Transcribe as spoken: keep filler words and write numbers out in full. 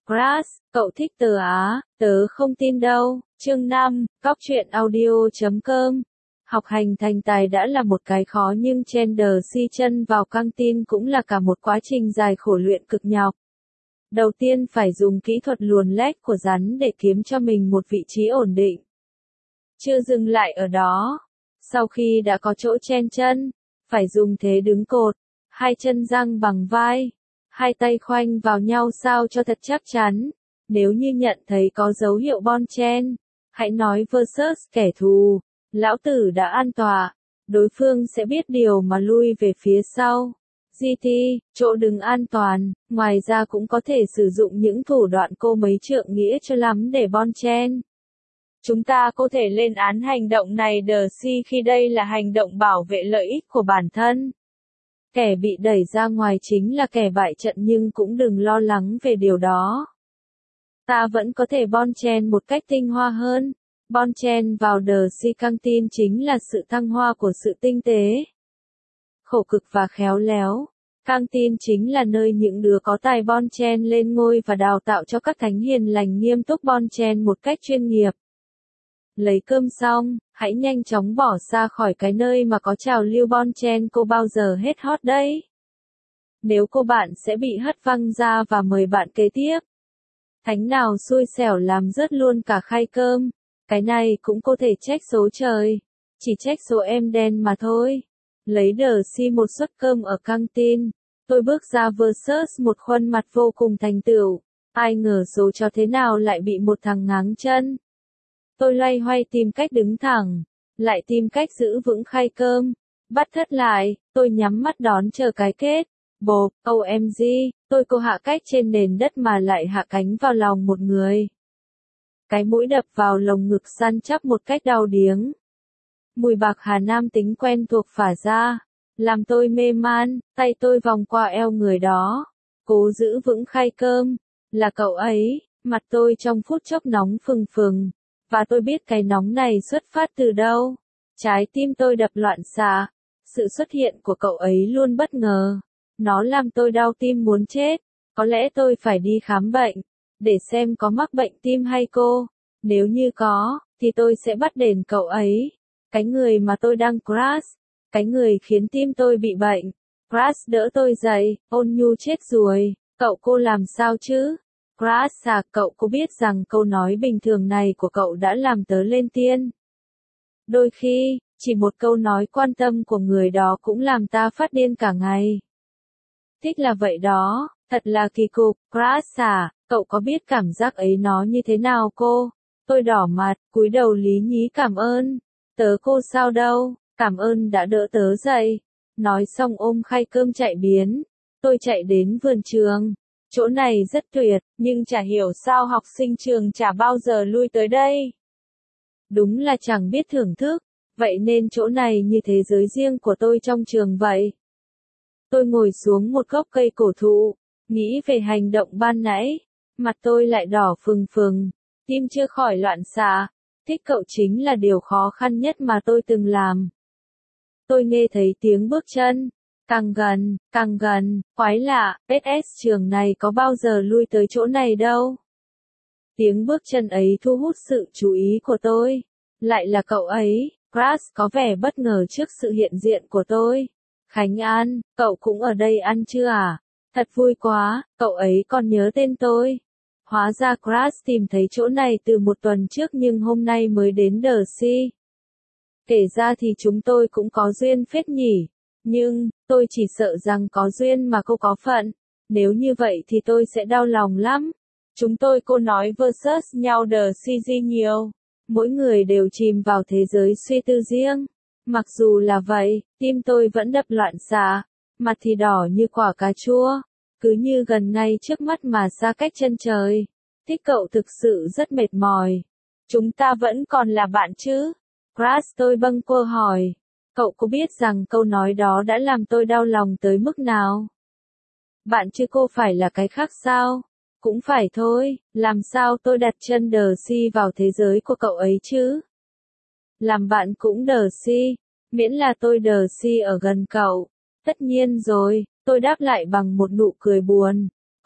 Crush, cậu thích tớ á, tớ không tin đâu. Chương năm, Cóc truyện audio chấm com. Học hành thành tài đã là một cái khó nhưng chen đờ si chân vào căng tin cũng là cả một quá trình dài khổ luyện cực nhọc. Đầu tiên phải dùng kỹ thuật luồn lách của rắn để kiếm cho mình một vị trí ổn định. Chưa dừng lại ở đó. Sau khi đã có chỗ chen chân, phải dùng thế đứng cột, hai chân giang bằng vai, hai tay khoanh vào nhau sao cho thật chắc chắn. Nếu như nhận thấy có dấu hiệu bon chen, hãy nói versus kẻ thù, lão tử đã an tọa, đối phương sẽ biết điều mà lui về phía sau. giê tê, chỗ đứng an toàn, ngoài ra cũng có thể sử dụng những thủ đoạn cô mấy trượng nghĩa cho lắm để bon chen. Chúng ta có thể lên án hành động này đờ si khi đây là hành động bảo vệ lợi ích của bản thân. Kẻ bị đẩy ra ngoài chính là kẻ bại trận nhưng cũng đừng lo lắng về điều đó. Ta vẫn có thể bon chen một cách tinh hoa hơn. Bon chen vào đờ si căng tin chính là sự thăng hoa của sự tinh tế, khổ cực và khéo léo. Căng tin chính là nơi những đứa có tài bon chen lên ngôi và đào tạo cho các thánh hiền lành nghiêm túc bon chen một cách chuyên nghiệp. Lấy cơm xong, hãy nhanh chóng bỏ xa khỏi cái nơi mà có trào lưu bon chen cô bao giờ hết hot đấy. Nếu cô bạn sẽ bị hất văng ra và mời bạn kế tiếp. Thánh nào xui xẻo làm rớt luôn cả khay cơm. Cái này cũng có thể trách số trời. Chỉ trách số em đen mà thôi. Lấy đờ si một suất cơm ở căng tin. Tôi bước ra versus một khuôn mặt vô cùng thành tựu. Ai ngờ số chó thế nào lại bị một thằng ngáng chân. Tôi loay hoay tìm cách đứng thẳng, lại tìm cách giữ vững khay cơm. Bắt thất lại, tôi nhắm mắt đón chờ cái kết. Bộp, ô em giê, tôi cô hạ cách trên nền đất mà lại hạ cánh vào lòng một người. Cái mũi đập vào lồng ngực săn chắc một cách đau điếng. Mùi bạc hà nam tính quen thuộc phả ra, làm tôi mê man, tay tôi vòng qua eo người đó. Cố giữ vững khay cơm, là cậu ấy, mặt tôi trong phút chốc nóng phừng phừng. Và tôi biết cái nóng này xuất phát từ đâu. Trái tim tôi đập loạn xạ. Sự xuất hiện của cậu ấy luôn bất ngờ. Nó làm tôi đau tim muốn chết. Có lẽ tôi phải đi khám bệnh, để xem có mắc bệnh tim hay cô. Nếu như có, thì tôi sẽ bắt đền cậu ấy. Cái người mà tôi đang crush. Cái người khiến tim tôi bị bệnh. Crush đỡ tôi dậy, ôn nhu chết rồi. Cậu cô làm sao chứ? Crush à, cậu có biết rằng câu nói bình thường này của cậu đã làm tớ lên tiên. Đôi khi, chỉ một câu nói quan tâm của người đó cũng làm ta phát điên cả ngày. Thích là vậy đó, thật là kỳ cục. Crush à, cậu có biết cảm giác ấy nó như thế nào cô? Tôi đỏ mặt, cúi đầu lý nhí cảm ơn. Tớ cô sao đâu, cảm ơn đã đỡ tớ dậy. Nói xong ôm khay cơm chạy biến. Tôi chạy đến vườn trường. Chỗ này rất tuyệt, nhưng chả hiểu sao học sinh trường chả bao giờ lui tới đây. Đúng là chẳng biết thưởng thức, vậy nên chỗ này như thế giới riêng của tôi trong trường vậy. Tôi ngồi xuống một gốc cây cổ thụ, nghĩ về hành động ban nãy, mặt tôi lại đỏ phừng phừng, tim chưa khỏi loạn xạ. Thích cậu chính là điều khó khăn nhất mà tôi từng làm. Tôi nghe thấy tiếng bước chân. Càng gần, càng gần, quái lạ, ét ét trường này có bao giờ lui tới chỗ này đâu. Tiếng bước chân ấy thu hút sự chú ý của tôi. Lại là cậu ấy, Crush có vẻ bất ngờ trước sự hiện diện của tôi. Khánh An, cậu cũng ở đây ăn chưa à? Thật vui quá, cậu ấy còn nhớ tên tôi. Hóa ra Crush tìm thấy chỗ này từ một tuần trước nhưng hôm nay mới đến đờ si. Kể ra thì chúng tôi cũng có duyên phết nhỉ. Nhưng, tôi chỉ sợ rằng có duyên mà cô có phận. Nếu như vậy thì tôi sẽ đau lòng lắm. Chúng tôi cô nói versus nhau đờ si di nhiều. Mỗi người đều chìm vào thế giới suy tư riêng. Mặc dù là vậy, tim tôi vẫn đập loạn xạ. Mặt thì đỏ như quả cà chua. Cứ như gần ngay trước mắt mà xa cách chân trời. Thích cậu thực sự rất mệt mỏi. Chúng ta vẫn còn là bạn chứ? Crush tôi bâng quơ hỏi. Cậu có biết rằng câu nói đó đã làm tôi đau lòng tới mức nào? Bạn chứ cô phải là cái khác sao? Cũng phải thôi, làm sao tôi đặt chân đờ si vào thế giới của cậu ấy chứ? Làm bạn cũng đờ si, miễn là tôi đờ si ở gần cậu. Tất nhiên rồi, tôi đáp lại bằng một nụ cười buồn.